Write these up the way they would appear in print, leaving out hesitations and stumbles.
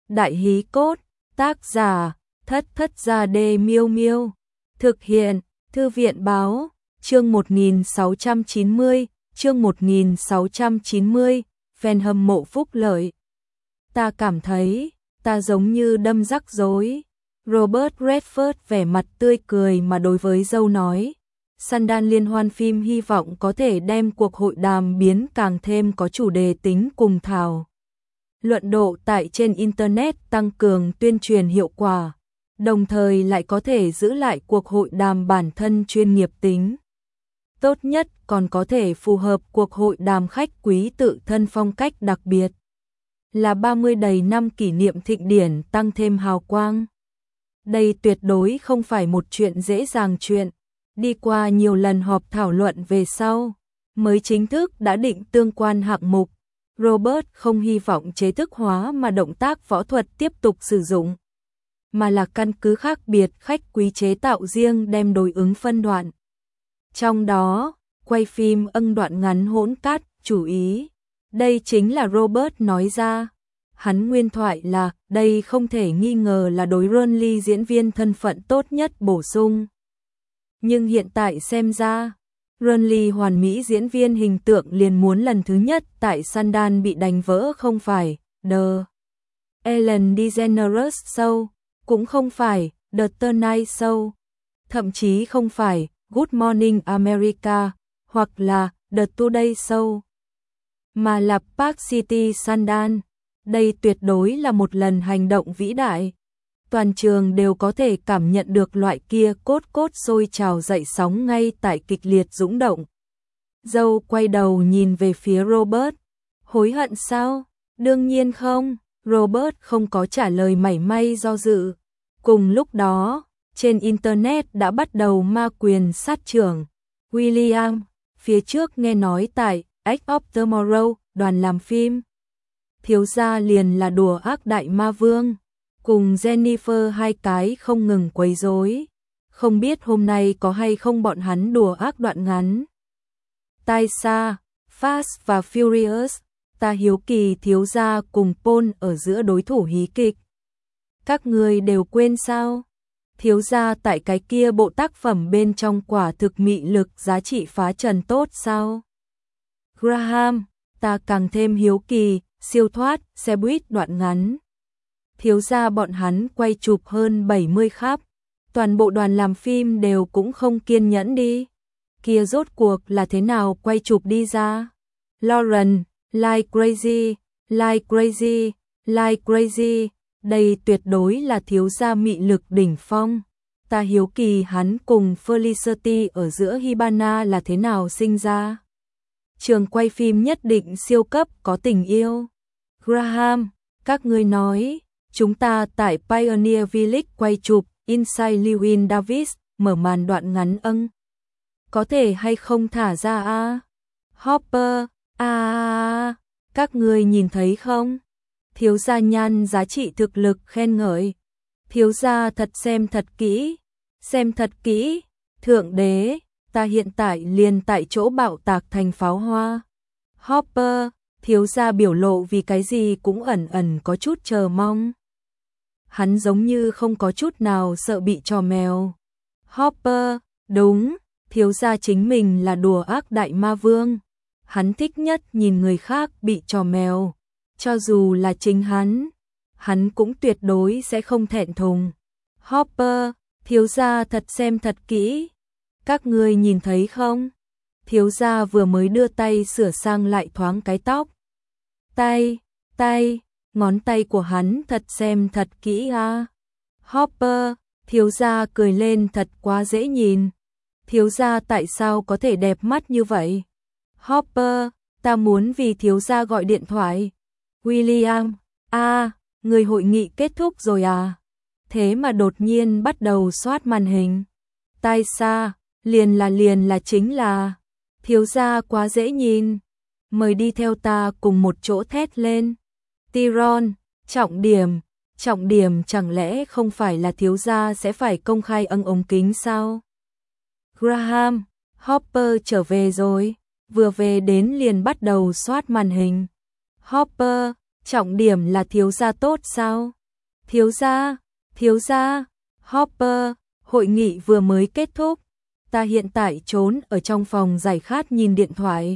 Đại hí cốt, tác giả, Thất Thất Gia Đê Miêu Miêu. Thực hiện, Thư viện báo, chương 1690, chương 1690, fan hâm mộ phúc lợi. Ta cảm thấy, ta giống như đâm rắc rối. Robert Redford vẻ mặt tươi cười mà đối với dâu nói. Sundance liên hoan phim hy vọng có thể đem cuộc hội đàm biến càng thêm có chủ đề tính cùng thảo luận độ tại trên Internet, tăng cường tuyên truyền hiệu quả, đồng thời lại có thể giữ lại cuộc hội đàm bản thân chuyên nghiệp tính. Tốt nhất còn có thể phù hợp cuộc hội đàm khách quý tự thân phong cách đặc biệt. Là 30 đầy năm kỷ niệm thịnh điển tăng thêm hào quang. Đây tuyệt đối không phải một chuyện dễ dàng chuyện. Đi qua nhiều lần họp thảo luận về sau, mới chính thức đã định tương quan hạng mục. Robert không hy vọng chế thức hóa mà động tác võ thuật tiếp tục sử dụng, mà là căn cứ khác biệt khách quý chế tạo riêng đem đối ứng phân đoạn. Trong đó, quay phim đoạn ngắn hỗn cát, chủ ý. Đây chính là Robert nói ra. Hắn nguyên thoại là, đây không thể nghi ngờ là đối Ronly diễn viên thân phận tốt nhất bổ sung. Nhưng hiện tại xem ra, Ronly hoàn mỹ diễn viên hình tượng liền muốn lần thứ nhất tại Sundance bị đánh vỡ, không phải The Ellen DeGeneres Show, cũng không phải The Tonight Show, thậm chí không phải Good Morning America hoặc là The Today Show, mà là Park City Sundance. Đây tuyệt đối là một lần hành động vĩ đại. Toàn trường đều có thể cảm nhận được loại kia cốt sôi trào dậy sóng ngay tại kịch liệt dũng động. Dâu quay đầu nhìn về phía Robert. Hối hận sao? Đương nhiên không. Robert không có trả lời mảy may do dự. Cùng lúc đó, trên Internet đã bắt đầu ma quyền sát trưởng. William, phía trước nghe nói tại Edge of Tomorrow, đoàn làm phim thiếu gia liền là đùa ác đại ma vương, cùng Jennifer hai cái không ngừng quấy rối. Không biết hôm nay có hay không bọn hắn đùa ác đoạn ngắn. Taisa, Fast và Furious, ta hiếu kỳ thiếu gia cùng Paul ở giữa đối thủ hí kịch. Các người đều quên sao? Thiếu gia tại cái kia bộ tác phẩm bên trong quả thực mị lực giá trị phá trần tốt sao? Graham, ta càng thêm hiếu kỳ, siêu thoát, xe buýt đoạn ngắn. Thiếu gia bọn hắn quay chụp hơn 70 khắp. Toàn bộ đoàn làm phim đều cũng không kiên nhẫn đi. Kia rốt cuộc là thế nào quay chụp đi ra? Lauren, like crazy, like crazy, like crazy. Đây tuyệt đối là thiếu gia mị lực đỉnh phong. Ta hiếu kỳ hắn cùng Felicity ở giữa Hibana là thế nào sinh ra. Trường quay phim nhất định siêu cấp có tình yêu. Graham, các ngươi nói, chúng ta tại Pioneer Village quay chụp Inside Llewyn Davis, mở màn đoạn ngắn có thể hay không thả ra a? Hopper, các ngươi nhìn thấy không? Thiếu gia nhan giá trị thực lực khen ngợi. Thiếu gia thật xem thật kỹ, thượng đế, ta hiện tại liền tại chỗ bạo tạc thành pháo hoa. Hopper, thiếu gia biểu lộ vì cái gì cũng ẩn có chút chờ mong. Hắn giống như không có chút nào sợ bị trò mèo. Hopper, đúng, thiếu gia chính mình là đùa ác đại ma vương. Hắn thích nhất nhìn người khác bị trò mèo. Cho dù là chính hắn cũng tuyệt đối sẽ không thẹn thùng. Hopper, thiếu gia thật xem thật kỹ. Các ngươi nhìn thấy không? Thiếu gia vừa mới đưa tay sửa sang lại thoáng cái tóc. Ngón tay của hắn thật xem thật kỹ a. Hopper, thiếu gia cười lên thật quá dễ nhìn. Thiếu gia tại sao có thể đẹp mắt như vậy? Hopper, ta muốn vì thiếu gia gọi điện thoại. William, người hội nghị kết thúc rồi à? Thế mà đột nhiên bắt đầu soát màn hình. Taisa, liền là chính là. Thiếu gia quá dễ nhìn. Mời đi theo ta cùng một chỗ thét lên. Tyron, trọng điểm chẳng lẽ không phải là thiếu gia sẽ phải công khai ống kính sao? Graham, Hopper trở về rồi, vừa về đến liền bắt đầu soát màn hình. Hopper, trọng điểm là thiếu gia tốt sao? thiếu gia, Hopper, hội nghị vừa mới kết thúc, ta hiện tại trốn ở trong phòng giải khát nhìn điện thoại.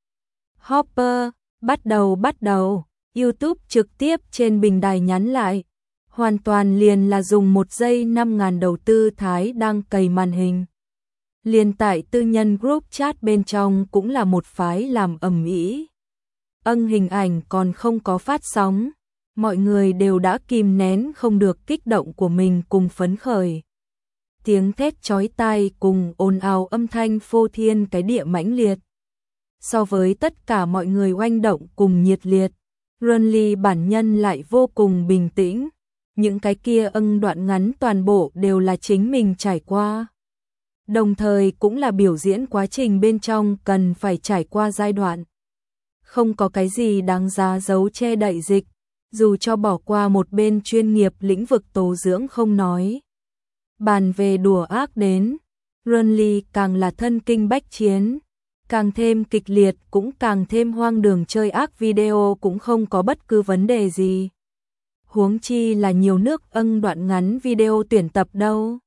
Hopper, bắt đầu, YouTube trực tiếp trên bình đài nhắn lại. Hoàn toàn liền là dùng 1 giây 5.000 đầu tư Thái đang cày màn hình. Liền tại tư nhân group chat bên trong cũng là một phái làm ầm ĩ. Hình ảnh còn không có phát sóng, mọi người đều đã kìm nén không được kích động của mình cùng phấn khởi. Tiếng thét chói tai cùng ồn ào âm thanh phô thiên cái địa mãnh liệt. So với tất cả mọi người oanh động cùng nhiệt liệt, Renly bản nhân lại vô cùng bình tĩnh. Những cái kia đoạn ngắn toàn bộ đều là chính mình trải qua. Đồng thời cũng là biểu diễn quá trình bên trong cần phải trải qua giai đoạn. Không có cái gì đáng giá giấu che đậy dịch, dù cho bỏ qua một bên chuyên nghiệp lĩnh vực tố dưỡng không nói. Bàn về đùa ác đến, Renly càng là thân kinh bách chiến, càng thêm kịch liệt cũng càng thêm hoang đường, chơi ác video cũng không có bất cứ vấn đề gì. Huống chi là nhiều nước đoạn ngắn video tuyển tập đâu.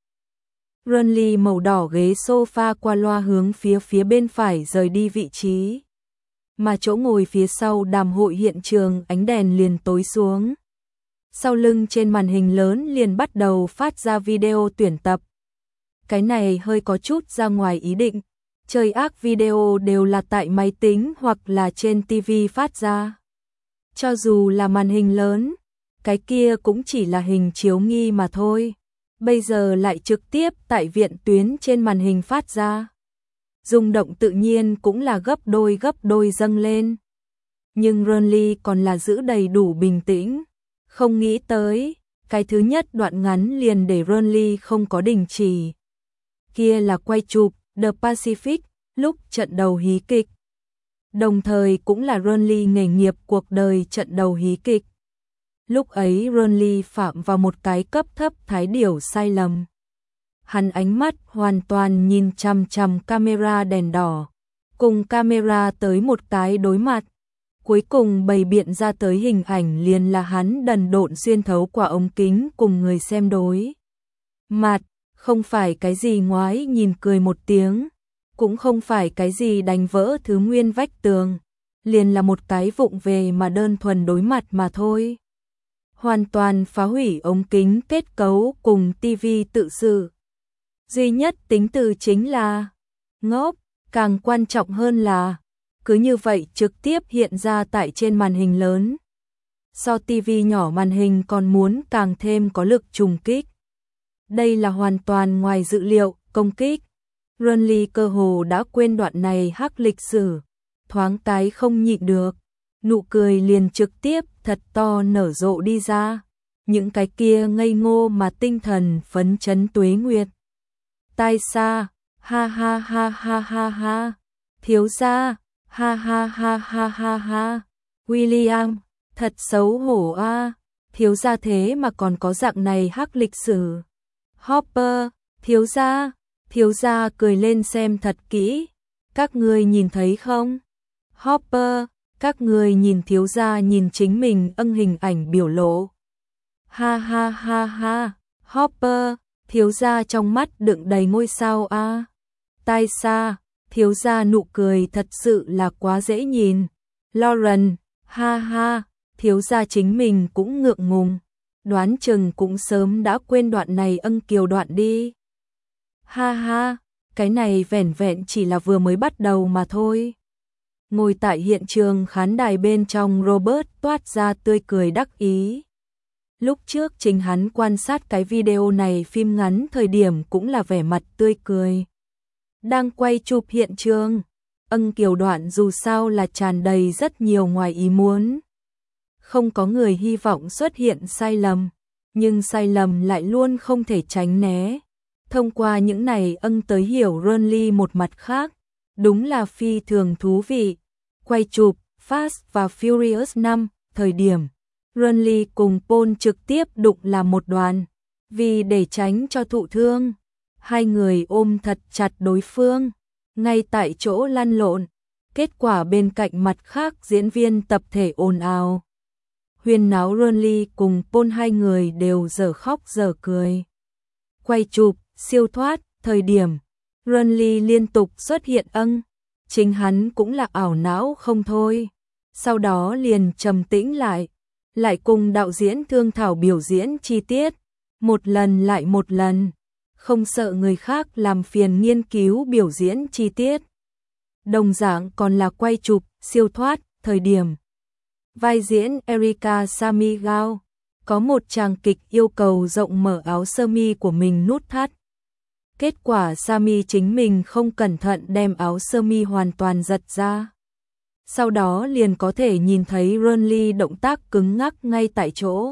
Renly màu đỏ ghế sofa qua loa hướng phía bên phải rời đi vị trí. Mà chỗ ngồi phía sau đàm hội hiện trường ánh đèn liền tối xuống. Sau lưng trên màn hình lớn liền bắt đầu phát ra video tuyển tập. Cái này hơi có chút ra ngoài ý định. Chơi ác video đều là tại máy tính hoặc là trên TV phát ra. Cho dù là màn hình lớn, cái kia cũng chỉ là hình chiếu nghi mà thôi. Bây giờ lại trực tiếp tại viện tuyến trên màn hình phát ra. Rung động tự nhiên cũng là gấp đôi dâng lên. Nhưng Renly còn là giữ đầy đủ bình tĩnh. Không nghĩ tới, cái thứ nhất đoạn ngắn liền để Renly không có đình chỉ. Kia là quay chụp The Pacific, lúc trận đầu hí kịch. Đồng thời cũng là Renly nghề nghiệp cuộc đời trận đầu hí kịch. Lúc ấy Renly phạm vào một cái cấp thấp thái điểu sai lầm. Hắn ánh mắt hoàn toàn nhìn chằm chằm camera đèn đỏ, cùng camera tới một cái đối mặt. Cuối cùng bày biện ra tới hình ảnh liền là hắn đần độn xuyên thấu qua ống kính cùng người xem đối mặt, không phải cái gì ngoái nhìn cười một tiếng, cũng không phải cái gì đánh vỡ thứ nguyên vách tường, liền là một cái vụng về mà đơn thuần đối mặt mà thôi. Hoàn toàn phá hủy ống kính kết cấu cùng TV tự sự. Duy nhất tính từ chính là ngốc, càng quan trọng hơn là cứ như vậy trực tiếp hiện ra tại trên màn hình lớn. So TV nhỏ màn hình còn muốn càng thêm có lực trùng kích. Đây là hoàn toàn ngoài dự liệu công kích. Renly cơ hồ đã quên đoạn này hắc lịch sử, thoáng cái không nhịn được, nụ cười liền trực tiếp thật to nở rộ đi ra. Những cái kia ngây ngô mà tinh thần phấn chấn tuế nguyệt. Tai xa, ha ha ha ha ha ha, thiếu gia, ha ha ha ha ha ha, William, thật xấu hổ a, thiếu gia thế mà còn có dạng này hắc lịch sử. Hopper, thiếu gia cười lên xem thật kỹ, các ngươi nhìn thấy không? Hopper, các ngươi nhìn thiếu gia nhìn chính mình hình ảnh biểu lộ. Ha ha ha ha, Hopper, thiếu gia trong mắt đựng đầy ngôi sao a. Tai xa, thiếu gia nụ cười thật sự là quá dễ nhìn. Lauren, ha ha, thiếu gia chính mình cũng ngượng ngùng, đoán chừng cũng sớm đã quên đoạn này kiều đoạn đi. Ha ha, cái này vẻn vẹn chỉ là vừa mới bắt đầu mà thôi. Ngồi tại hiện trường khán đài bên trong Robert toát ra tươi cười đắc ý. Lúc trước chính hắn quan sát cái video này phim ngắn thời điểm cũng là vẻ mặt tươi cười. Đang quay chụp hiện trường, kiều đoạn dù sao là tràn đầy rất nhiều ngoài ý muốn. Không có người hy vọng xuất hiện sai lầm, nhưng sai lầm lại luôn không thể tránh né. Thông qua những này tới hiểu Renly một mặt khác, đúng là phi thường thú vị. Quay chụp Fast và Furious 5 thời điểm, Renly cùng Paul trực tiếp đụng làm một đoàn. Vì để tránh cho thụ thương, hai người ôm thật chặt đối phương, ngay tại chỗ lăn lộn. Kết quả bên cạnh mặt khác diễn viên tập thể ồn ào. huyên náo Ronly cùng Paul hai người đều dở khóc dở cười. Quay chụp, siêu thoát, thời điểm Ronly liên tục xuất hiện chính hắn cũng là ảo não không thôi. Sau đó liền trầm tĩnh lại cùng đạo diễn thương thảo biểu diễn chi tiết, một lần lại một lần, không sợ người khác làm phiền nghiên cứu biểu diễn chi tiết. Đồng dạng còn là quay chụp, siêu thoát, thời điểm vai diễn Erika Samigao, có một tràng kịch yêu cầu rộng mở áo sơ mi của mình nút thắt. Kết quả Sami chính mình không cẩn thận đem áo sơ mi hoàn toàn giật ra. Sau đó liền có thể nhìn thấy Ronly động tác cứng ngắc ngay tại chỗ.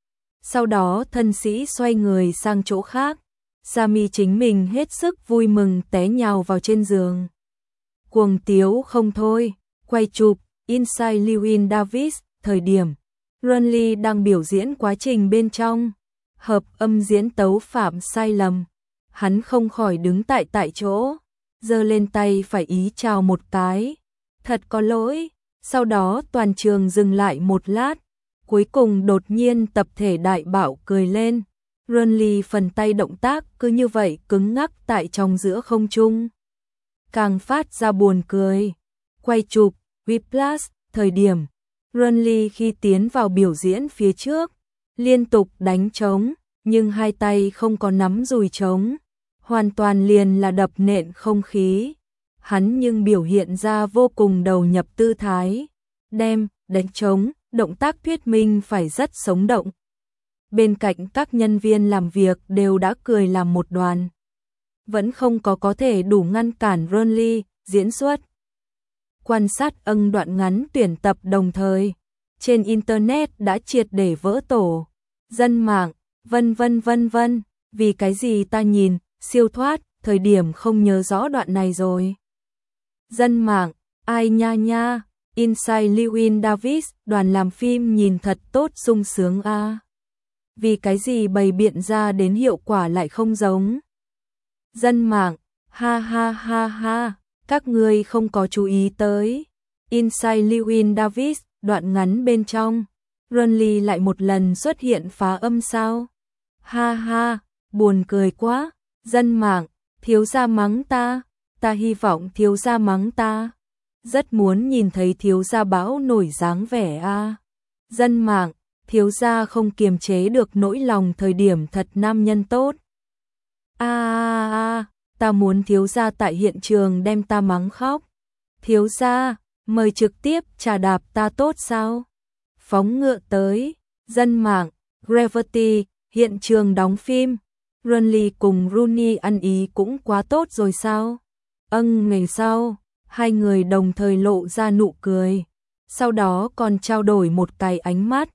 Sau đó thân sĩ xoay người sang chỗ khác, Sami chính mình hết sức vui mừng té nhào vào trên giường. Cuồng tiếu không thôi, quay chụp, Inside Llewyn Davis, thời điểm Ronly đang biểu diễn quá trình bên trong, hợp âm diễn tấu phạm sai lầm. Hắn không khỏi đứng tại chỗ, giơ lên tay phải ý chào một cái. Thật có lỗi, sau đó toàn trường dừng lại một lát, cuối cùng đột nhiên tập thể đại bạo cười lên. Ronly phần tay động tác cứ như vậy cứng ngắc tại trong giữa không trung. Càng phát ra buồn cười. Quay chụp, Whiplash, thời điểm Ronly khi tiến vào biểu diễn phía trước, liên tục đánh trống, nhưng hai tay không có nắm dùi trống, hoàn toàn liền là đập nện không khí. Hắn nhưng biểu hiện ra vô cùng đầu nhập tư thái, đem đánh trống, động tác thuyết minh phải rất sống động. Bên cạnh các nhân viên làm việc đều đã cười làm một đoàn. Vẫn không có thể đủ ngăn cản Ronly diễn xuất. Quan sát đoạn ngắn tuyển tập đồng thời, trên internet đã triệt để vỡ tổ. Dân mạng, vân vân, vì cái gì ta nhìn, siêu thoát, thời điểm không nhớ rõ đoạn này rồi. Dân mạng, ai nha, Inside Llewyn Davis, đoàn làm phim nhìn thật tốt sung sướng a. Vì cái gì bày biện ra đến hiệu quả lại không giống. Dân mạng, ha, các ngươi không có chú ý tới. Inside Llewyn Davis, đoạn ngắn bên trong, Ronly lại một lần xuất hiện phá âm sao? Ha, buồn cười quá. Dân mạng, thiếu gia mắng ta hy vọng thiếu gia mắng ta. Rất muốn nhìn thấy thiếu gia bão nổi dáng vẻ a. Dân mạng, thiếu gia không kiềm chế được nỗi lòng thời điểm thật nam nhân tốt. Ta muốn thiếu gia tại hiện trường đem ta mắng khóc. Thiếu gia, mời trực tiếp trà đạp ta tốt sao? Phóng ngựa tới. Dân mạng, Gravity, hiện trường đóng phim. Ronly cùng Rooney ăn ý cũng quá tốt rồi sao? Ngày sau, hai người đồng thời lộ ra nụ cười. Sau đó còn trao đổi một cái ánh mắt.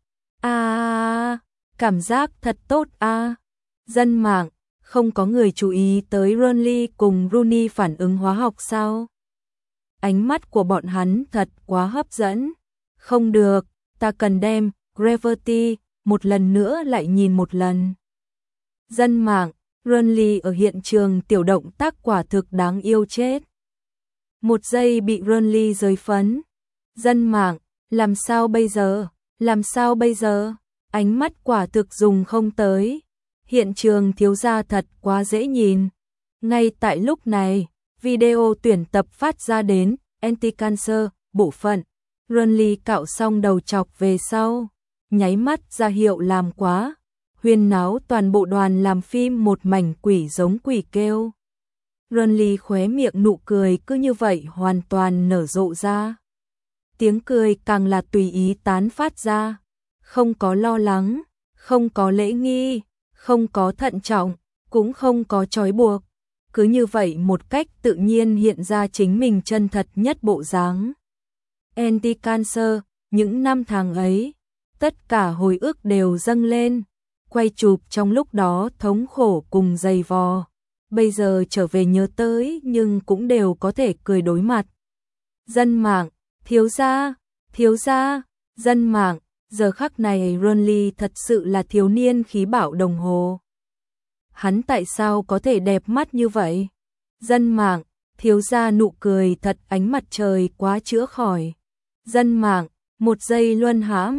Cảm giác thật tốt a. Dân mạng, không có người chú ý tới Ronly cùng Rooney phản ứng hóa học sao? Ánh mắt của bọn hắn thật quá hấp dẫn. Không được, ta cần đem Gravity một lần nữa lại nhìn một lần. Dân mạng, Ronly ở hiện trường tiểu động tác quả thực đáng yêu chết. Một giây bị Ronly rơi phấn. Dân mạng, làm sao bây giờ? Ánh mắt quả thực dùng không tới. Hiện trường thiếu gia thật quá dễ nhìn. Ngay tại lúc này, video tuyển tập phát ra đến Anti-Cancer, bộ phận. Ronly cạo xong đầu chọc về sau, nháy mắt ra hiệu làm quá. Huyên náo toàn bộ đoàn làm phim một mảnh quỷ giống quỷ kêu. Ronly khóe miệng nụ cười cứ như vậy hoàn toàn nở rộ ra. Tiếng cười càng là tùy ý tán phát ra. Không có lo lắng, không có lễ nghi, không có thận trọng, cũng không có trói buộc. Cứ như vậy một cách tự nhiên hiện ra chính mình chân thật nhất bộ dáng. Anti-Cancer, những năm tháng ấy, tất cả hồi ức đều dâng lên. Quay chụp trong lúc đó thống khổ cùng dày vò. Bây giờ trở về nhớ tới nhưng cũng đều có thể cười đối mặt. Dân mạng, thiếu gia, dân mạng, giờ khắc này Ronly thật sự là thiếu niên khí bạo đồng hồ. Hắn tại sao có thể đẹp mắt như vậy? Dân mạng, thiếu gia nụ cười thật ánh mặt trời quá chữa khỏi. Dân mạng, một giây luân hãm,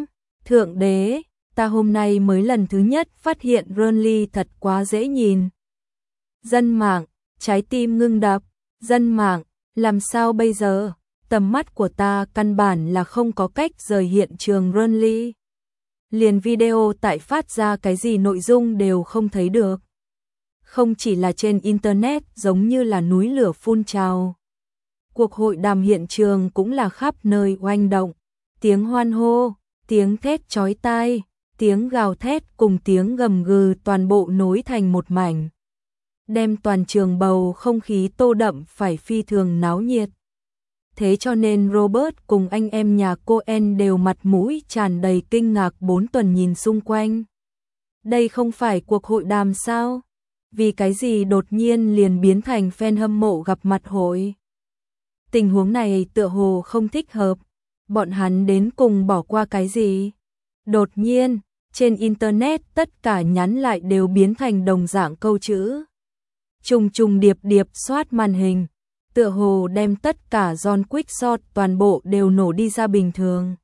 Thượng đế, ta hôm nay mới lần thứ nhất phát hiện Renly thật quá dễ nhìn. Dân mạng, trái tim ngưng đập, dân mạng, làm sao bây giờ? Tầm mắt của ta căn bản là không có cách rời hiện trường Renly. Liền video tại phát ra cái gì nội dung đều không thấy được. Không chỉ là trên internet giống như là núi lửa phun trào. Cuộc hội đàm hiện trường cũng là khắp nơi oanh động. Tiếng hoan hô, tiếng thét chói tai, tiếng gào thét cùng tiếng gầm gừ toàn bộ nối thành một mảnh. Đem toàn trường bầu không khí tô đậm phải phi thường náo nhiệt. Thế cho nên Robert cùng anh em nhà Coen đều mặt mũi tràn đầy kinh ngạc 4 tuần nhìn xung quanh. Đây không phải cuộc hội đàm sao? Vì cái gì đột nhiên liền biến thành fan hâm mộ gặp mặt hội? Tình huống này tựa hồ không thích hợp. Bọn hắn đến cùng bỏ qua cái gì? Đột nhiên, trên internet tất cả nhắn lại đều biến thành đồng dạng câu chữ. Trùng trùng điệp điệp soát màn hình, tựa hồ đem tất cả John Quick shot toàn bộ đều nổ đi ra bình thường.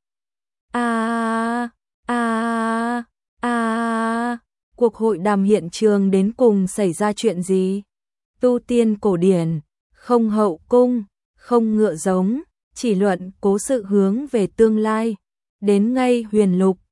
Cuộc hội đàm hiện trường đến cùng xảy ra chuyện gì? Tu tiên cổ điển, không hậu cung, không ngựa giống, chỉ luận cố sự hướng về tương lai. Đến ngay huyền lục,